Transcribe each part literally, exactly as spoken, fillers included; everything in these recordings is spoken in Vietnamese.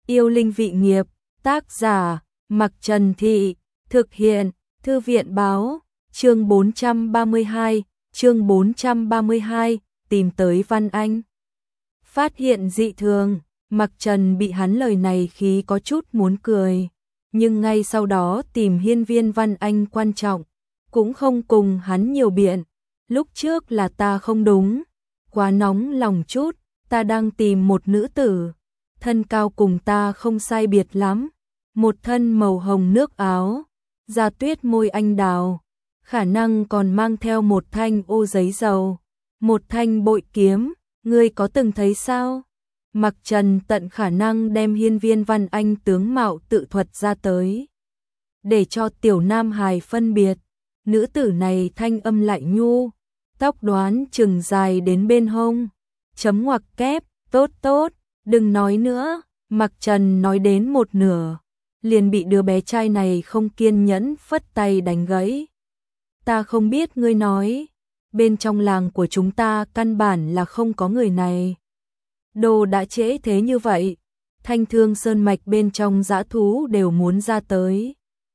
Yêu linh vị nghiệp, tác giả, Mặc Trần Thị, thực hiện, Thư viện báo, chương bốn trăm ba mươi hai, chương bốn trăm ba mươi hai, tìm tới Văn Anh. Phát hiện dị thường, Mặc Trần bị hắn lời này khí có chút muốn cười, nhưng ngay sau đó tìm hiên viên Văn Anh quan trọng, cũng không cùng hắn nhiều biện, lúc trước là ta không đúng, quá nóng lòng chút, ta đang tìm một nữ tử, thân cao cùng ta không sai biệt lắm, một thân màu hồng nước áo, da tuyết môi anh đào, khả năng còn mang theo một thanh ô giấy dầu, một thanh bội kiếm, ngươi có từng thấy sao? Mặc Trần tận khả năng đem hiên viên Văn Anh tướng mạo tự thuật ra tới, để cho tiểu nam hài phân biệt, nữ tử này thanh âm lại nhu, tóc đoán chừng dài đến bên hông, chấm ngoặc kép, tốt tốt, đừng nói nữa, Mặc Trần nói đến một nửa, liền bị đứa bé trai này không kiên nhẫn phất tay đánh gãy. Ta không biết ngươi nói, bên trong làng của chúng ta căn bản là không có người này. Đồ đã trễ thế như vậy, Thanh Thương Sơn mạch bên trong dã thú đều muốn ra tới.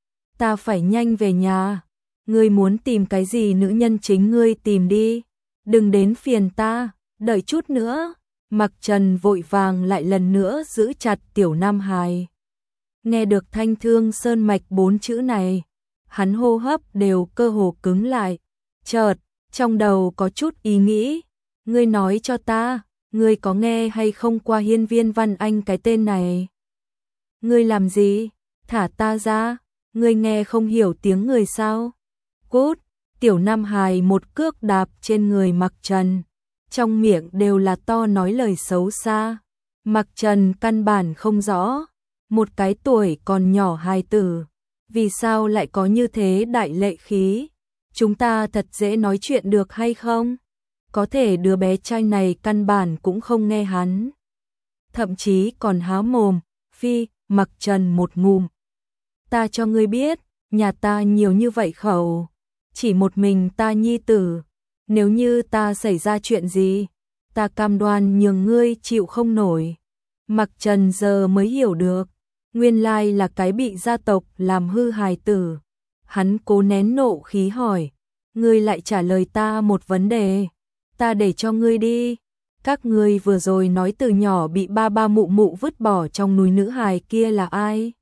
Ta phải nhanh về nhà, ngươi muốn tìm cái gì nữ nhân chính ngươi tìm đi, đừng đến phiền ta, đợi chút nữa. Mặc Trần vội vàng lại lần nữa giữ chặt tiểu nam hài. Nghe được Thanh Thương Sơn mạch bốn chữ này, hắn hô hấp đều cơ hồ cứng lại, chợt trong đầu có chút ý nghĩ, ngươi nói cho ta, ngươi có nghe hay không qua hiên viên Văn Anh cái tên này? Ngươi làm gì? Thả ta ra, ngươi nghe không hiểu tiếng người sao? Cút, tiểu nam hài một cước đạp trên người Mặc Trần, trong miệng đều là to nói lời xấu xa. Mặc Trần căn bản không rõ, một cái tuổi còn nhỏ hài tử, vì sao lại có như thế đại lệ khí? Chúng ta thật dễ nói chuyện được hay không? Có thể đứa bé trai này căn bản cũng không nghe hắn, thậm chí còn há mồm, phi, Mặc Trần một ngụm. Ta cho ngươi biết, nhà ta nhiều như vậy khẩu, chỉ một mình ta nhi tử, nếu như ta xảy ra chuyện gì, ta cam đoan nhường ngươi chịu không nổi. Mặc Trần giờ mới hiểu được, nguyên lai là cái bị gia tộc làm hư hài tử. Hắn cố nén nộ khí hỏi, ngươi lại trả lời ta một vấn đề, ta để cho ngươi đi. Các ngươi vừa rồi nói từ nhỏ bị ba ba mụ mụ vứt bỏ trong núi nữ hài kia là ai?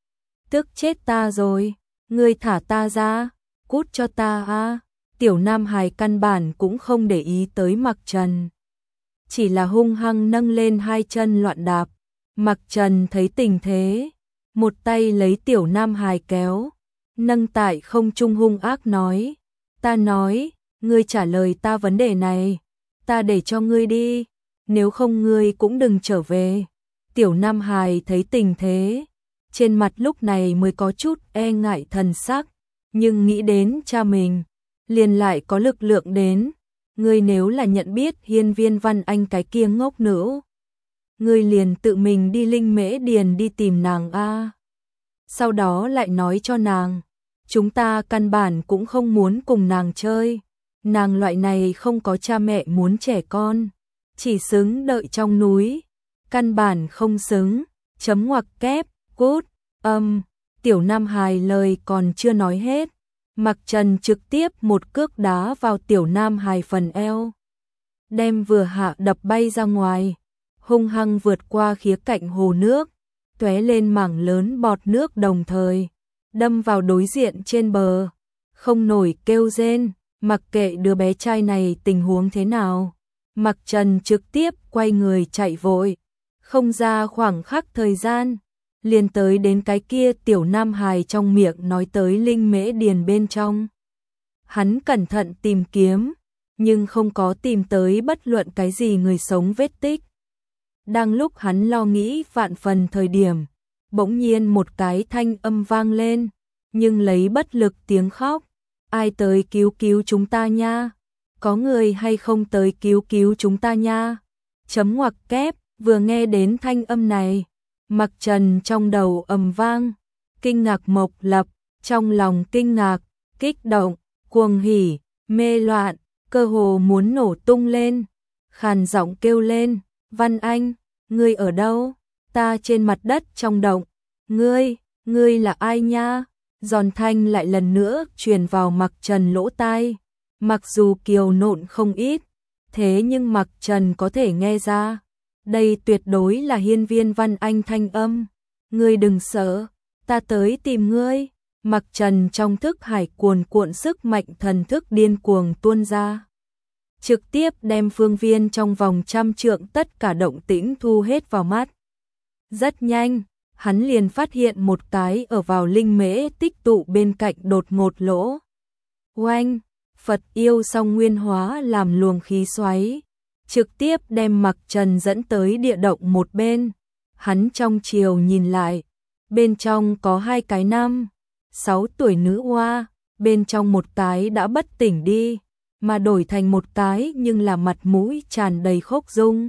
Tức chết ta rồi, ngươi thả ta ra, cút cho ta a. Tiểu nam hài căn bản cũng không để ý tới Mặc Trần, chỉ là hung hăng nâng lên hai chân loạn đạp. Mặc Trần thấy tình thế, một tay lấy tiểu nam hài kéo, nâng tại không trung hung ác nói, ta nói, ngươi trả lời ta vấn đề này, ta để cho ngươi đi, nếu không ngươi cũng đừng trở về. Tiểu nam hài thấy tình thế, trên mặt lúc này mới có chút e ngại thần sắc, nhưng nghĩ đến cha mình, liền lại có lực lượng đến, ngươi nếu là nhận biết hiên viên Văn Anh cái kia ngốc nữ, ngươi liền tự mình đi Linh Mễ Điền đi tìm nàng a. Sau đó lại nói cho nàng, chúng ta căn bản cũng không muốn cùng nàng chơi, nàng loại này không có cha mẹ muốn trẻ con, chỉ xứng đợi trong núi, căn bản không xứng, chấm ngoặc kép, cút, âm, tiểu nam hài lời còn chưa nói hết, Mặc Trần trực tiếp một cước đá vào tiểu nam hài phần eo, đem vừa hạ đập bay ra ngoài, hung hăng vượt qua khía cạnh hồ nước, tóe lên mảng lớn bọt nước đồng thời, đâm vào đối diện trên bờ, không nổi kêu rên, mặc kệ đứa bé trai này tình huống thế nào. Mặc Trần trực tiếp quay người chạy vội, không ra khoảng khắc thời gian, liền tới đến cái kia tiểu nam hài trong miệng nói tới Linh Mễ Điền bên trong. Hắn cẩn thận tìm kiếm, nhưng không có tìm tới bất luận cái gì người sống vết tích. Đang lúc hắn lo nghĩ vạn phần thời điểm, bỗng nhiên một cái thanh âm vang lên, nhưng lấy bất lực tiếng khóc, ai tới cứu cứu chúng ta nha, có người hay không tới cứu cứu chúng ta nha. Chấm ngoặc kép, vừa nghe đến thanh âm này, Mặc Trần trong đầu ầm vang, kinh ngạc mộc lập, trong lòng kinh ngạc, kích động, cuồng hỉ, mê loạn, cơ hồ muốn nổ tung lên, khàn giọng kêu lên, Văn Anh, ngươi ở đâu? ta trên mặt đất trong động. Ngươi, ngươi là ai nha? Giòn thanh lại lần nữa truyền vào Mặc Trần lỗ tai. Mặc dù kiều nộn không ít, thế nhưng Mặc Trần có thể nghe ra. Đây tuyệt đối là Hiên Viên Văn Anh thanh âm. Ngươi đừng sợ, ta tới tìm ngươi. Mặc Trần trong thức hải cuồn cuộn sức mạnh thần thức điên cuồng tuôn ra. Trực tiếp đem phương viên trong vòng trăm trượng tất cả động tĩnh thu hết vào mắt. Rất nhanh, hắn liền phát hiện một cái ở vào linh mễ tích tụ bên cạnh đột ngột lỗ. Oanh, Phật yêu song nguyên hóa làm luồng khí xoáy, trực tiếp đem Mặc Trần dẫn tới địa động một bên. Hắn trong chiều nhìn lại, bên trong có hai cái năm, sáu tuổi nữ oa, bên trong một cái đã bất tỉnh đi, mà đổi thành một cái nhưng là mặt mũi tràn đầy khốc dung.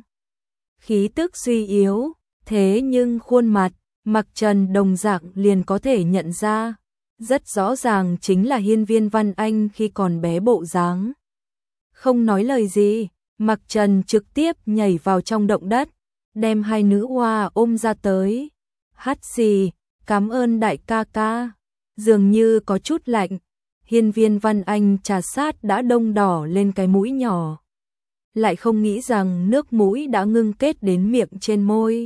Khí tức suy yếu, thế nhưng khuôn mặt, Mặc Trần đồng dạng liền có thể nhận ra, rất rõ ràng chính là Hiên Viên Văn Anh khi còn bé bộ dáng. Không nói lời gì, Mặc Trần trực tiếp nhảy vào trong động đất, đem hai nữ oa ôm ra tới. Hắt xì, cảm ơn đại ca ca. Dường như có chút lạnh, Hiên Viên Văn Anh trà sát đã đông đỏ lên cái mũi nhỏ. Lại không nghĩ rằng nước mũi đã ngưng kết đến miệng trên môi.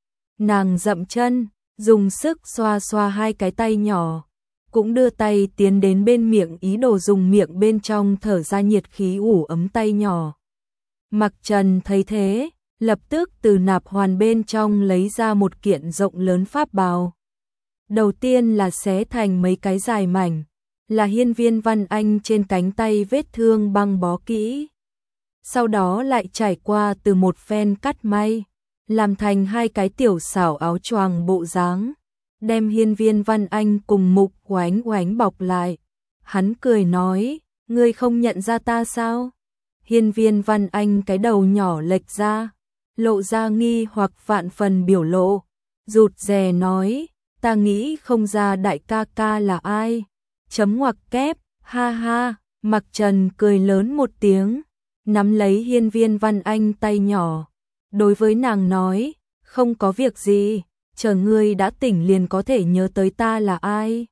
Nàng dậm chân, dùng sức xoa xoa hai cái tay nhỏ, cũng đưa tay tiến đến bên miệng ý đồ dùng miệng bên trong thở ra nhiệt khí ủ ấm tay nhỏ. Mặc Trần thấy thế, lập tức từ nạp hoàn bên trong lấy ra một kiện rộng lớn pháp bào. Đầu tiên là xé thành mấy cái dài mảnh, là Hiên Viên Văn Anh trên cánh tay vết thương băng bó kỹ. Sau đó lại trải qua từ một phen cắt may, làm thành hai cái tiểu xảo áo choàng bộ dáng, đem Hiên Viên Văn Anh cùng Mục Oánh Oánh bọc lại. Hắn cười nói, ngươi không nhận ra ta sao? Hiên Viên Văn Anh cái đầu nhỏ lệch ra, lộ ra nghi hoặc vạn phần biểu lộ, rụt rè nói, ta nghĩ không ra đại ca ca là ai. Chấm ngoặc kép, ha ha. Mặc Trần cười lớn một tiếng, nắm lấy Hiên Viên Văn Anh tay nhỏ, đối với nàng nói, không có việc gì, chờ ngươi đã tỉnh liền có thể nhớ tới ta là ai.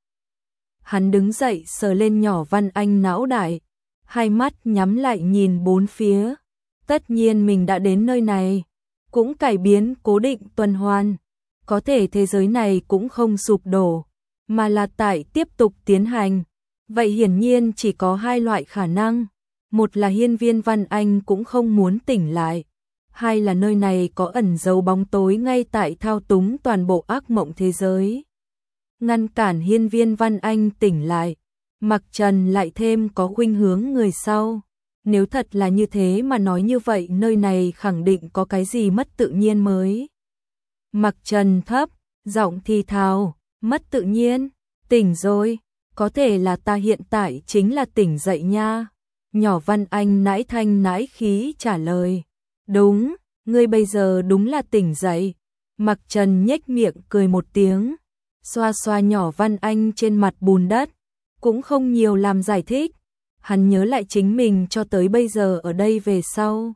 Hắn đứng dậy sờ lên nhỏ Văn Anh não đại, hai mắt nhắm lại nhìn bốn phía. Tất nhiên mình đã đến nơi này, cũng cải biến cố định tuần hoàn, có thể thế giới này cũng không sụp đổ, mà là tại tiếp tục tiến hành. Vậy hiển nhiên chỉ có hai loại khả năng, một là Hiên Viên Văn Anh cũng không muốn tỉnh lại, hai là nơi này có ẩn dấu bóng tối ngay tại thao túng toàn bộ ác mộng thế giới. Ngăn cản Hiên Viên Văn Anh tỉnh lại, Mặc Trần lại thêm có khuynh hướng người sau. Nếu thật là như thế mà nói như vậy nơi này khẳng định có cái gì mất tự nhiên mới. Mặc Trần thấp, giọng thì thào, mất tự nhiên, tỉnh rồi, có thể là ta hiện tại chính là tỉnh dậy nha. Nhỏ Văn Anh nãi thanh nãi khí trả lời, đúng, ngươi bây giờ đúng là tỉnh dậy. Mặc Trần nhếch miệng cười một tiếng, xoa xoa nhỏ Văn Anh trên mặt bùn đất, cũng không nhiều làm giải thích. Hắn nhớ lại chính mình cho tới bây giờ ở đây về sau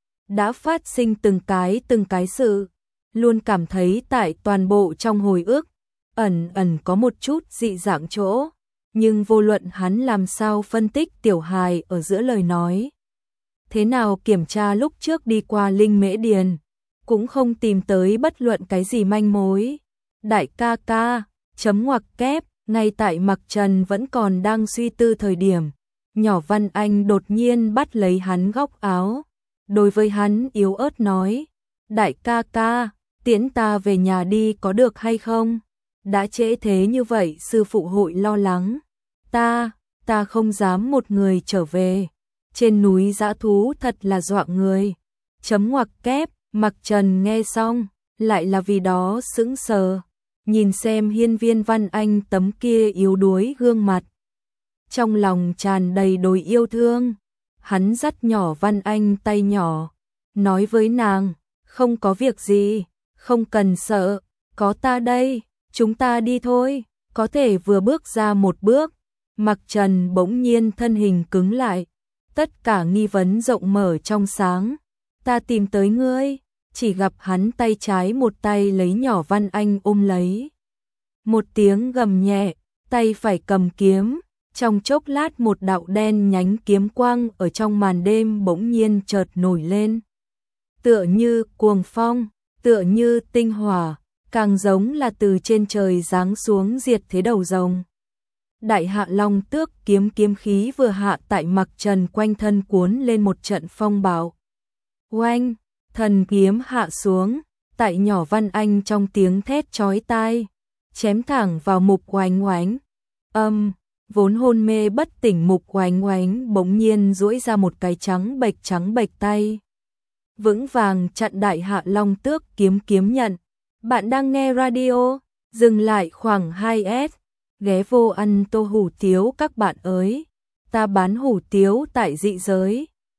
đã phát sinh từng cái từng cái sự, luôn cảm thấy tại toàn bộ trong hồi ức ẩn ẩn có một chút dị dạng chỗ, nhưng vô luận hắn làm sao phân tích tiểu hài ở giữa lời nói, thế nào kiểm tra lúc trước đi qua linh mễ điền, cũng không tìm tới bất luận cái gì manh mối. Đại ca ca, chấm ngoặc kép, ngay tại Mặc Trần vẫn còn đang suy tư thời điểm, nhỏ Văn Anh đột nhiên bắt lấy hắn góc áo, đối với hắn yếu ớt nói, đại ca ca, tiễn ta về nhà đi có được hay không? Đã trễ thế như vậy sư phụ hội lo lắng. Ta, ta không dám một người trở về. Trên núi dã thú thật là dọa người. Chấm ngoặc kép, Mặc Trần nghe xong, lại là vì đó sững sờ, nhìn xem Hiên Viên Văn Anh tấm kia yếu đuối gương mặt, trong lòng tràn đầy đối yêu thương. Hắn dắt nhỏ Văn Anh tay nhỏ, nói với nàng, không có việc gì, không cần sợ, có ta đây, chúng ta đi thôi. Có thể vừa bước ra một bước, Mặc Trần bỗng nhiên thân hình cứng lại, tất cả nghi vấn rộng mở trong sáng. Ta tìm tới ngươi, chỉ gặp hắn tay trái một tay lấy nhỏ Văn Anh ôm lấy. Một tiếng gầm nhẹ, tay phải cầm kiếm, trong chốc lát một đạo đen nhánh kiếm quang ở trong màn đêm bỗng nhiên chợt nổi lên. Tựa như cuồng phong, tựa như tinh hỏa, càng giống là từ trên trời giáng xuống diệt thế đầu rồng. Đại Hạ Long Tước kiếm kiếm khí vừa hạ tại Mặc Trần quanh thân cuốn lên một trận phong bạo. Oanh, thần kiếm hạ xuống, tại nhỏ Văn Anh trong tiếng thét chói tai, chém thẳng vào Mục Oánh Oánh. Âm, vốn hôn mê bất tỉnh Mục Oánh Oánh bỗng nhiên duỗi ra một cái trắng bệch trắng bệch tay. Vững vàng chặn Đại Hạ Long Tước kiếm kiếm nhận. Bạn đang nghe radio, dừng lại khoảng hai S, ghé vô ăn tô hủ tiếu các bạn ơi. Ta bán hủ tiếu tại dị giới.